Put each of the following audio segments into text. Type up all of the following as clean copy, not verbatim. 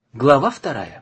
Глава 2.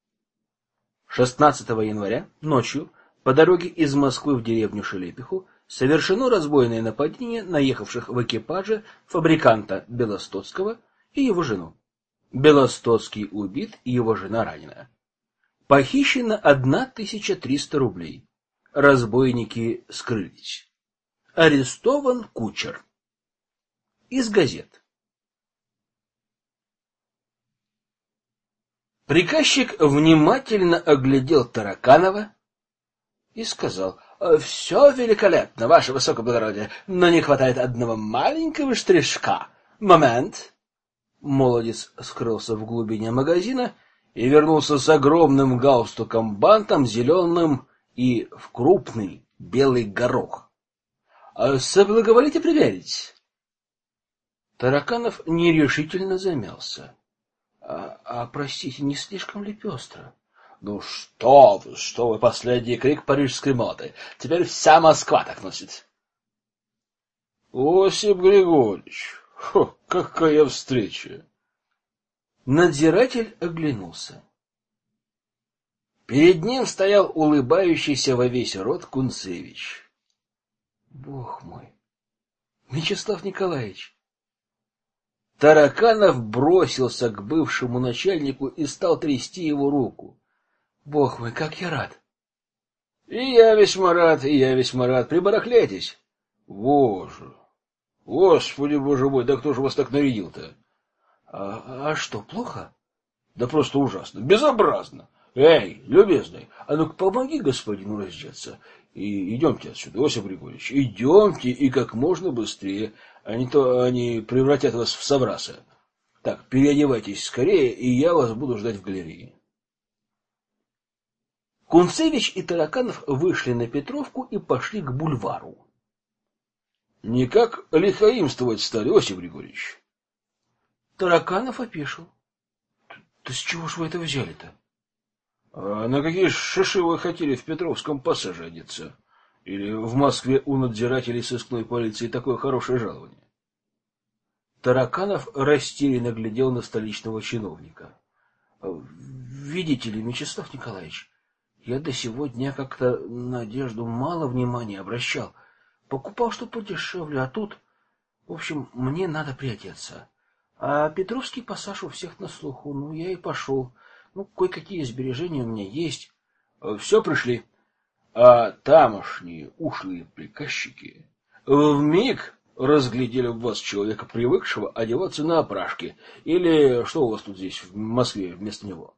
16 января ночью по дороге из Москвы в деревню Шелепиху совершено разбойное нападение наехавших в экипаже фабриканта Белостоцкого и его жену. Белостоцкий убит и его жена ранена. Похищено 1300 рублей. Разбойники скрылись. Арестован кучер. Из газет. Приказчик внимательно оглядел Тараканова и сказал: «Все великолепно, ваше высокоблагородие, но не хватает одного маленького штришка. Момент!» Молодец скрылся в глубине магазина и вернулся с огромным галстуком-бантом, зеленым и в крупный белый горох. «Соблаговолите примерить?» Тараканов нерешительно замялся. Простите, не слишком ли пестро? Ну что вы, последний крик парижской моды. Теперь вся Москва так носит. Осип Григорьевич, какая встреча! Надзиратель оглянулся. Перед ним стоял улыбающийся во весь рот Кунцевич. Бог мой! Мячеслав Николаевич! Тараканов бросился к бывшему начальнику и стал трясти его руку. Бог мой, как я рад! И я весьма рад. Прибарахляйтесь. Боже! Господи, боже мой, да кто же вас так нарядил-то? А что, плохо? Да просто ужасно, безобразно. Эй, любезный, а ну-ка помоги господину раздеться. И идемте отсюда, Осип Григорьевич, идемте и как можно быстрее, а не то они превратят вас в совраса. Так, переодевайтесь скорее, и я вас буду ждать в галерее. Кунцевич и Тараканов вышли на Петровку и пошли к бульвару. Никак лихаимствовать стали, Осип Григорьевич. Тараканов опешил. Да с чего ж вы это взяли-то? А на какие шиши вы хотели в Петровском пассаже одеться? Или в Москве у надзирателей сыскной полиции такое хорошее жалование? Тараканов растерянно глядел на столичного чиновника. Видите ли, Мячеслав Николаевич, я до сего дня как-то на одежду мало внимания обращал. Покупал что подешевле, а тут, в общем, мне надо приодеться. А Петровский пассаж у всех на слуху, ну я и пошел. Ну, кое-какие сбережения у меня есть. Все пришли. А тамошние ушлые приказчики вмиг разглядели в вас человека, привыкшего одеваться на опрашки. Или что у вас тут здесь, в Москве, вместо него?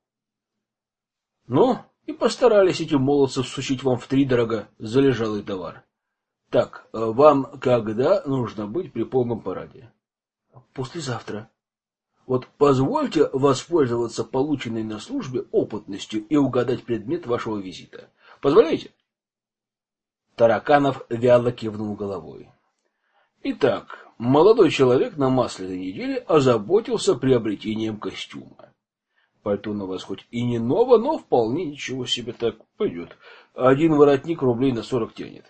Ну, и постарались эти молодцы всучить вам втридорога залежалый товар. Так, вам когда нужно быть при полном параде? Послезавтра. Вот позвольте воспользоваться полученной на службе опытностью и угадать предмет вашего визита. Позволяете? Тараканов вяло кивнул головой. Итак, молодой человек на Масляной неделе озаботился приобретением костюма. Пальто на вас хоть и не ново, но вполне ничего себе, так пойдет. Один воротник рублей на 40 тянет.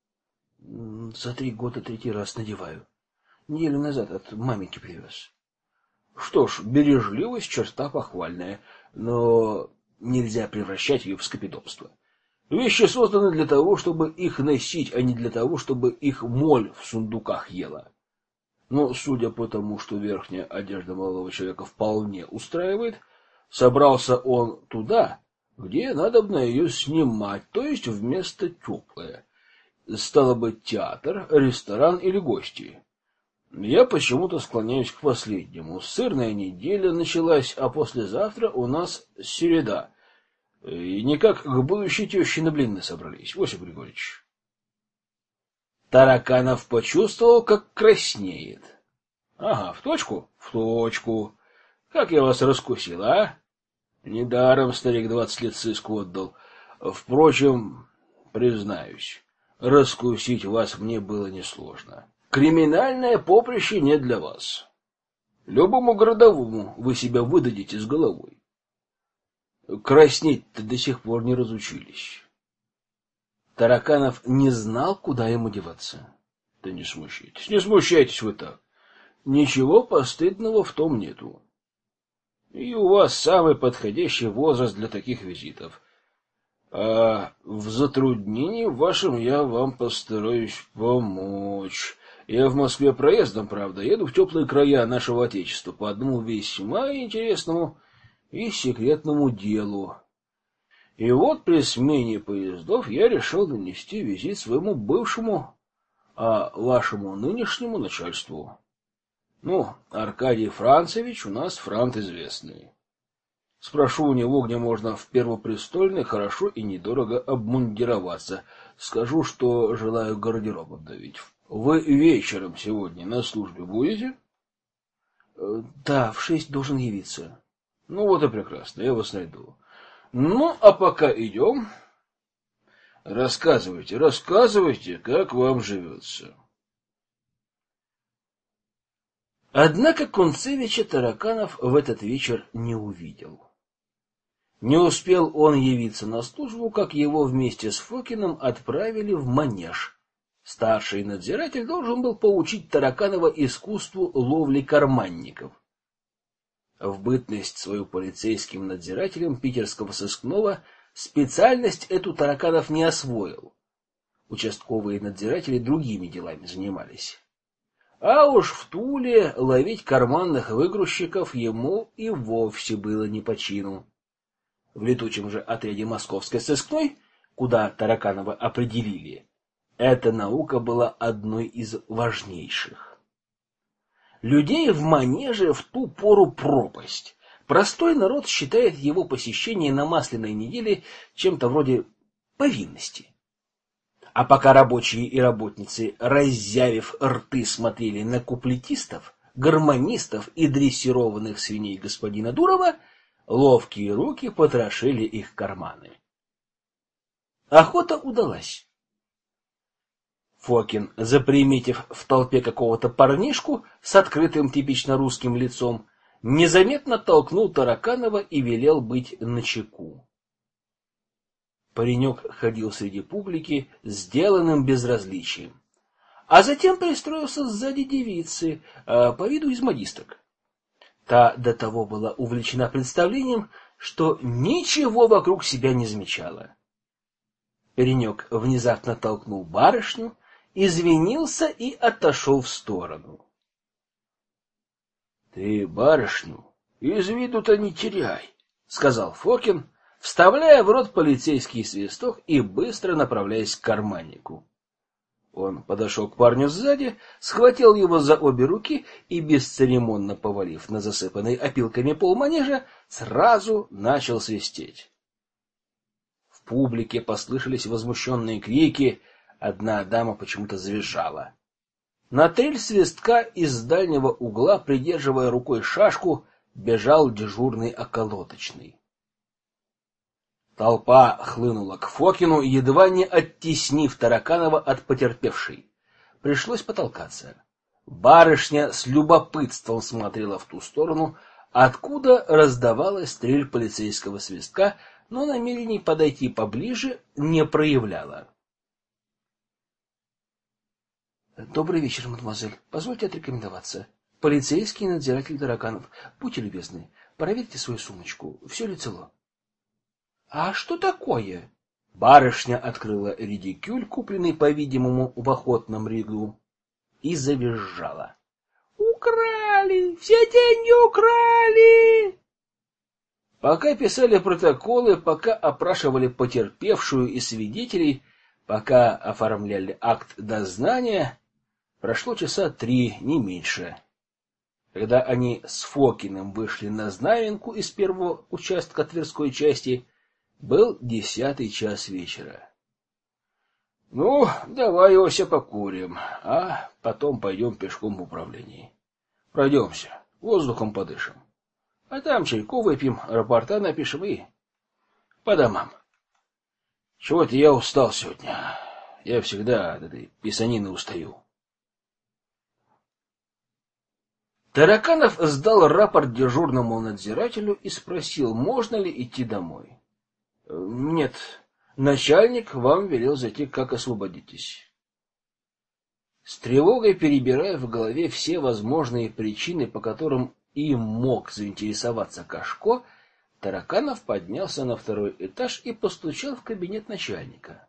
За 3 года 3 раз надеваю. Неделю назад от маменьки привез. Что ж, бережливость — черта похвальная, но нельзя превращать ее в скопидомство. Вещи созданы для того, чтобы их носить, а не для того, чтобы их моль в сундуках ела. Но, судя по тому, что верхняя одежда молодого человека вполне устраивает, собрался он туда, где надобно ее снимать, то есть вместо теплое. Стало быть, театр, ресторан или гости. Я почему-то склоняюсь к последнему. Сырная неделя началась, а послезавтра у нас середа. И никак к будущей теще на блины собрались, Осип Григорьевич. Тараканов почувствовал, как краснеет. Ага, в точку? В точку. Как я вас раскусил, а? Недаром старик 20 лет сыску отдал. Впрочем, признаюсь, раскусить вас мне было несложно. Криминальное поприще не для вас. Любому городовому вы себя выдадите с головой. Краснеть-то до сих пор не разучились. Тараканов не знал, куда ему деваться. Да не смущайтесь вы так. Ничего постыдного в том нету. И у вас самый подходящий возраст для таких визитов. А в затруднении вашем я вам постараюсь помочь. Я в Москве проездом, правда, еду в теплые края нашего Отечества по одному весьма интересному и секретному делу. И вот при смене поездов я решил нанести визит своему бывшему, а вашему нынешнему начальству. Ну, Аркадий Францевич у нас франт известный. Спрошу у него, где можно в Первопрестольной хорошо и недорого обмундироваться. Скажу, что желаю гардероб обновить. Вы вечером сегодня на службе будете? Да, в 6 должен явиться. Ну вот и прекрасно, я вас найду. Ну, а пока идем. Рассказывайте, как вам живется. Однако Кунцевича Тараканов в этот вечер не увидел. Не успел он явиться на службу, как его вместе с Фокиным отправили в манеж. Старший надзиратель должен был поучить Тараканова искусству ловли карманников. В бытность свою полицейским надзирателем питерского сыскного специальность эту Тараканов не освоил. Участковые надзиратели другими делами занимались. А уж в Туле ловить карманных выгрузчиков ему и вовсе было не по чину. В летучем же отряде московской сыскной, куда Тараканова определили, эта наука была одной из важнейших. Людей в манеже в ту пору пропасть. Простой народ считает его посещение на Масляной неделе чем-то вроде повинности. А пока рабочие и работницы, раззявив рты, смотрели на куплетистов, гармонистов и дрессированных свиней господина Дурова, ловкие руки потрошили их карманы. Охота удалась. Фокин, заприметив в толпе какого-то парнишку с открытым типично русским лицом, незаметно толкнул Тараканова и велел быть начеку. Паренек ходил среди публики сделанным безразличием, а затем пристроился сзади девицы, по виду из модисток. Та до того была увлечена представлением, что ничего вокруг себя не замечала. Паренек внезапно толкнул барышню, извинился и отошел в сторону. — Ты барышню из виду-то не теряй, — сказал Фокин, вставляя в рот полицейский свисток и быстро направляясь к карманнику. Он подошел к парню сзади, схватил его за обе руки и, бесцеремонно повалив на засыпанный опилками пол манежа, сразу начал свистеть. В публике послышались возмущенные крики, одна дама почему-то завизжала. На трель свистка из дальнего угла, придерживая рукой шашку, бежал дежурный околоточный. Толпа хлынула к Фокину, едва не оттеснив Тараканова от потерпевшей. Пришлось потолкаться. Барышня с любопытством смотрела в ту сторону, откуда раздавалась трель полицейского свистка, но намерений подойти поближе не проявляла. Добрый вечер, мадемуазель. Позвольте отрекомендоваться. Полицейский надзиратель Тараканов. Будьте любезны, проверьте свою сумочку. Все ли цело? А что такое? Барышня открыла редикюль, купленный, по-видимому, в охотном ряду, и завизжала. Украли! Все деньги украли! Пока писали протоколы, пока опрашивали потерпевшую и свидетелей, пока оформляли акт дознания, прошло часа 3, не меньше. Когда они с Фокиным вышли на Знаменку из первого участка Тверской части, был 10 час вечера. — Ну, давай, Ося, покурим, а потом пойдем пешком в управление. Пройдемся, воздухом подышим. А там чайку выпьем, рапорта напишем и по домам. Чего-то я устал сегодня. Я всегда от этой писанины устаю. Тараканов сдал рапорт дежурному надзирателю и спросил, можно ли идти домой. — Нет, начальник вам велел зайти, как освободитесь. С тревогой перебирая в голове все возможные причины, по которым им мог заинтересоваться Кашко, Тараканов поднялся на второй этаж и постучал в кабинет начальника.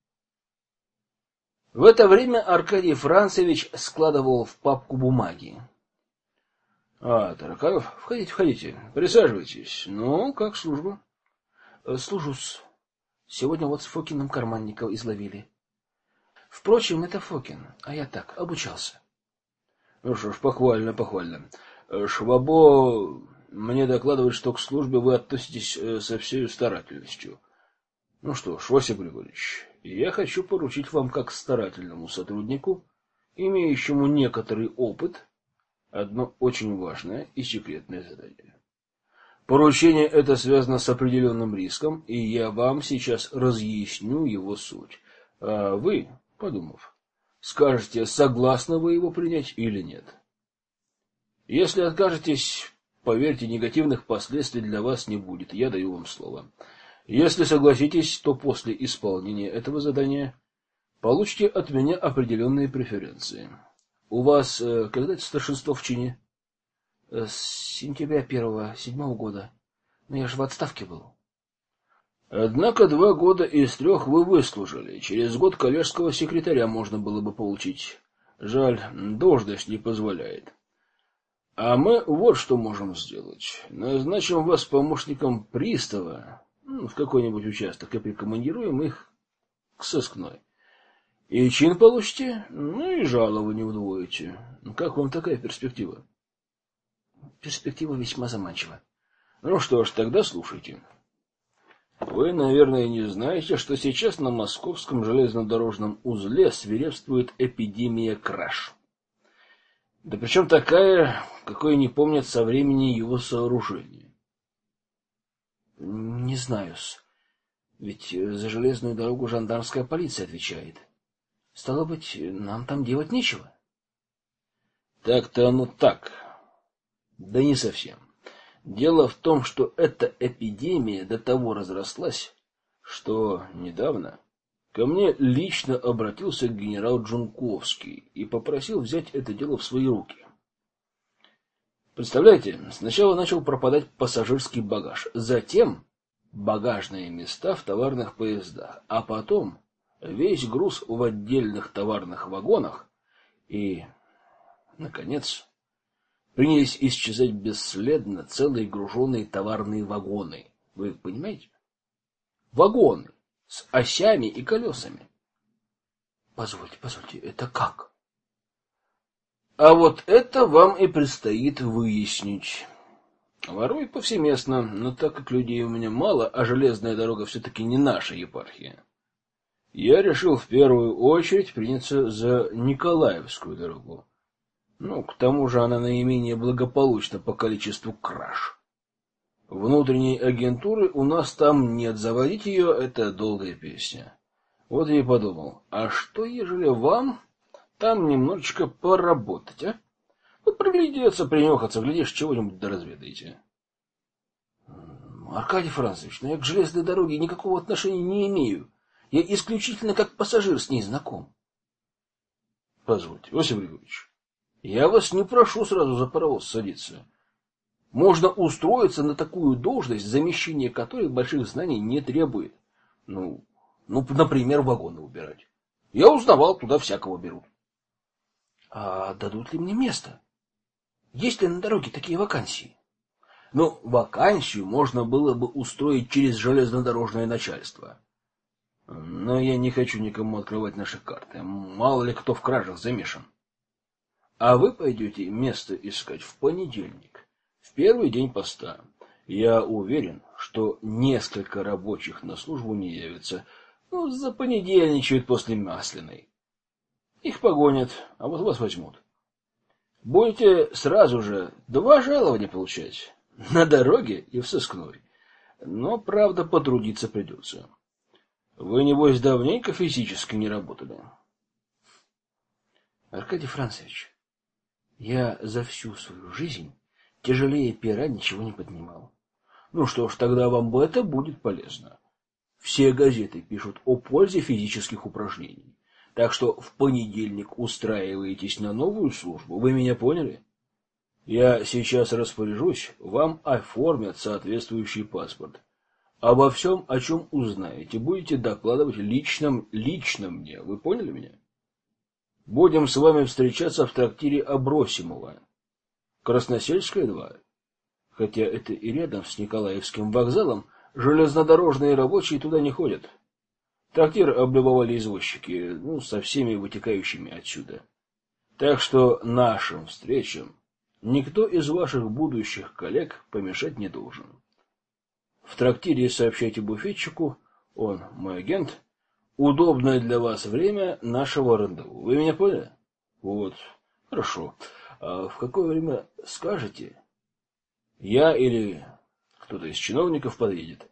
В это время Аркадий Францевич складывал в папку бумаги. — Тараканов, входите, входите, присаживайтесь. Ну, как служба? — Служусь. Сегодня вот с Фокиным карманника изловили. Впрочем, это Фокин, а я так, обучался. — Ну что ж, похвально, похвально. Швабо мне докладывает, что к службе вы относитесь со всей старательностью. Ну что ж, Василий Григорьевич, я хочу поручить вам как старательному сотруднику, имеющему некоторый опыт, одно очень важное и секретное задание. Поручение это связано с определенным риском, и я вам сейчас разъясню его суть. А вы, подумав, скажете, согласны вы его принять или нет. Если откажетесь, поверьте, негативных последствий для вас не будет, я даю вам слово. Если согласитесь, то после исполнения этого задания получите от меня определенные преференции. У вас когда это старшинство в чине? С сентября 1-7 года. Но я же в отставке был. Однако 2 года из 3 вы выслужили. Через год коллежского секретаря можно было бы получить. Жаль, должность не позволяет. А мы вот что можем сделать. Назначим вас помощником пристава в какой-нибудь участок и прикомандируем их к сыскной. И чин получите, и жалование удвоите. Как вам такая перспектива? Перспектива весьма заманчива. Ну что ж, тогда слушайте. Вы, наверное, не знаете, что сейчас на московском железнодорожном узле свирепствует эпидемия краж. Да причем такая, какой не помнят со времени его сооружения. Не знаю-с. Ведь за железную дорогу жандармская полиция отвечает. Стало быть, нам там делать нечего. Так-то оно так. Да не совсем. Дело в том, что эта эпидемия до того разрослась, что недавно ко мне лично обратился генерал Джунковский и попросил взять это дело в свои руки. Представляете, сначала начал пропадать пассажирский багаж, затем багажные места в товарных поездах, а потом весь груз в отдельных товарных вагонах и, наконец, принялись исчезать бесследно целые груженые товарные вагоны. Вы понимаете? Вагоны с осями и колесами. Позвольте, это как? А вот это вам и предстоит выяснить. Воруют повсеместно, но так как людей у меня мало, а железная дорога все-таки не наша епархия, я решил в первую очередь приняться за Николаевскую дорогу. К тому же она наименее благополучна по количеству краж. Внутренней агентуры у нас там нет, заводить ее — это долгая песня. Вот я и подумал, а что, ежели вам там немножечко поработать, а? Вот приглядеться, принюхаться, глядишь, чего-нибудь доразведаете. Аркадий Францевич, я к железной дороге никакого отношения не имею. Я исключительно как пассажир с ней знаком. Позвольте, Василий Григорьевич, я вас не прошу сразу за паровоз садиться. Можно устроиться на такую должность, замещение которой больших знаний не требует. Например, вагоны убирать. Я узнавал, туда всякого берут. А дадут ли мне место? Есть ли на дороге такие вакансии? Вакансию можно было бы устроить через железнодорожное начальство. Но я не хочу никому открывать наши карты. Мало ли кто в кражах замешан. А вы пойдете место искать в понедельник, в первый день поста. Я уверен, что несколько рабочих на службу не явятся. Запонедельничают после Масляной. Их погонят, а вот вас возьмут. Будете сразу же 2 жалования получать. На дороге и в сыскной. Но, правда, потрудиться придется. Вы, небось, давненько физически не работали? Аркадий Францевич, я за всю свою жизнь тяжелее пера ничего не поднимал. Что ж, тогда вам это будет полезно. Все газеты пишут о пользе физических упражнений. Так что в понедельник устраиваетесь на новую службу. Вы меня поняли? Я сейчас распоряжусь, вам оформят соответствующий паспорт. Обо всем, о чем узнаете, будете докладывать лично мне. Вы поняли меня? Будем с вами встречаться в трактире Абросимова. Красносельская, 2. Хотя это и рядом с Николаевским вокзалом, железнодорожные рабочие туда не ходят. Трактир облюбовали извозчики, со всеми вытекающими отсюда. Так что нашим встречам никто из ваших будущих коллег помешать не должен. В трактире сообщайте буфетчику, он мой агент, удобное для вас время нашего рандеву. Вы меня поняли? Вот, хорошо. А в какое время скажете? Я или кто-то из чиновников подъедет.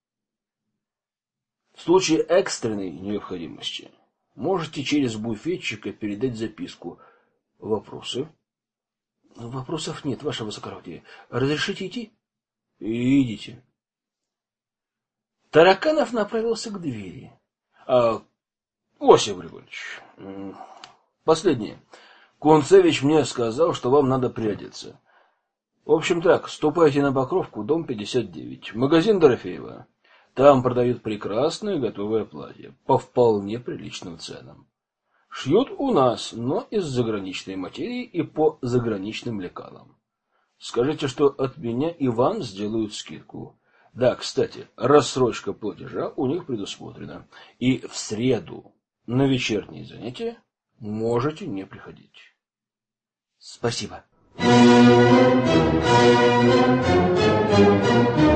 В случае экстренной необходимости можете через буфетчика передать записку. Вопросы? Вопросов нет, ваше высокородие. Разрешите идти? Идите. Тараканов направился к двери. Осип Григорьевич, последнее. Кунцевич мне сказал, что вам надо приодеться. В общем так, ступайте на Покровку, дом 59, магазин Дорофеева. Там продают прекрасное готовое платье по вполне приличным ценам. Шьют у нас, но из заграничной материи и по заграничным лекалам. Скажите, что от меня и вам сделают скидку. Да, кстати, рассрочка платежа у них предусмотрена. И в среду на вечерние занятия можете не приходить. Спасибо.